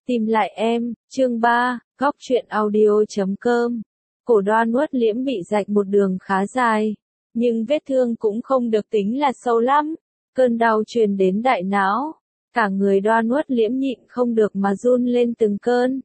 Tìm lại em, chương 3, góc truyện audio.com. Cổ Đoan Uất Liễm bị rạch một đường khá dài, nhưng vết thương cũng không được tính là sâu lắm. Cơn đau truyền đến đại não, cả người Đoan Uất Liễm nhịn không được mà run lên từng cơn.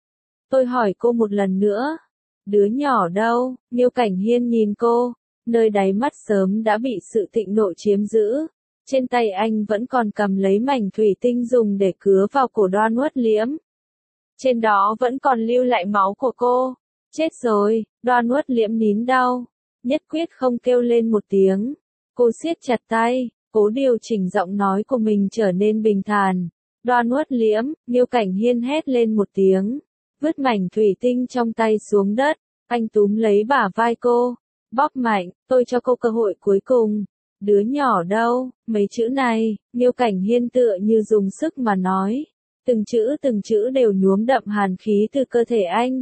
Tôi hỏi cô một lần nữa, đứa nhỏ đâu? Nhiêu Cảnh Hiên nhìn cô, nơi đáy mắt sớm đã bị sự thịnh nộ chiếm giữ. Trên tay anh vẫn còn cầm lấy mảnh thủy tinh dùng để cứa vào cổ Đoan Uất Liễm. Trên đó vẫn còn lưu lại máu của cô. Chết rồi, Đoan Uất Liễm nín đau, nhất quyết không kêu lên một tiếng. Cô siết chặt tay, cố điều chỉnh giọng nói của mình trở nên bình thản. Đoan Uất Liễm, Nhiêu Cảnh Hiên hét lên một tiếng, vứt mảnh thủy tinh trong tay xuống đất. Anh túm lấy bả vai cô, bóp mạnh, tôi cho cô cơ hội cuối cùng. Đứa nhỏ đâu? Mấy chữ này, Nhiêu Cảnh Hiên tựa như dùng sức mà nói. Từng chữ đều nhuốm đậm hàn khí từ cơ thể anh.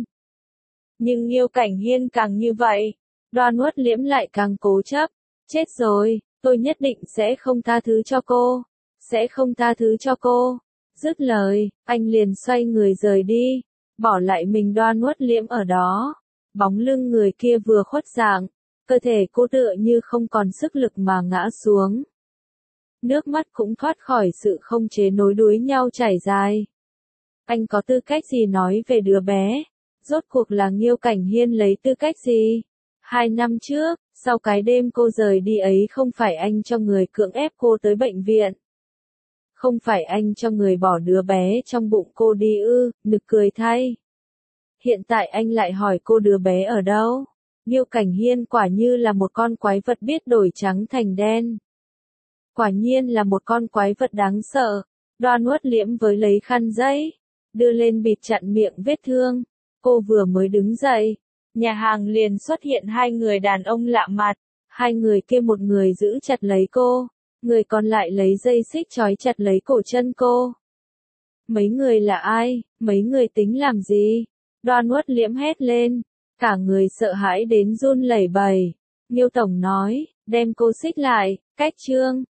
Nhưng Nhiêu Cảnh Hiên càng như vậy, Đoan Uất Liễm lại càng cố chấp. Chết rồi, tôi nhất định sẽ không tha thứ cho cô. Sẽ không tha thứ cho cô. Dứt lời, anh liền xoay người rời đi, bỏ lại mình Đoan Uất Liễm ở đó. Bóng lưng người kia vừa khuất dạng, cơ thể cô tựa như không còn sức lực mà ngã xuống. Nước mắt cũng thoát khỏi sự không chế nối đuối nhau chảy dài. Anh có tư cách gì nói về đứa bé? Rốt cuộc là Nhiêu Cảnh Hiên lấy tư cách gì? 2 năm trước, sau cái đêm cô rời đi ấy không phải anh cho người cưỡng ép cô tới bệnh viện. Không phải anh cho người bỏ đứa bé trong bụng cô đi ư, nực cười thay. Hiện tại anh lại hỏi cô đứa bé ở đâu? Nhiêu Cảnh Hiên quả như là một con quái vật biết đổi trắng thành đen. Quả nhiên là một con quái vật đáng sợ. Đoan Uất Liễm với lấy khăn giấy, đưa lên bịt chặn miệng vết thương. Cô vừa mới đứng dậy, nhà hàng liền xuất hiện 2 người đàn ông lạ mặt. 2 người kia một người giữ chặt lấy cô, người còn lại lấy dây xích trói chặt lấy cổ chân cô. Mấy người là ai? Mấy người tính làm gì? Đoan Uất Liễm hét lên, cả người sợ hãi đến run lẩy bẩy. Nhiêu tổng nói, đem cô xích lại, cách trương.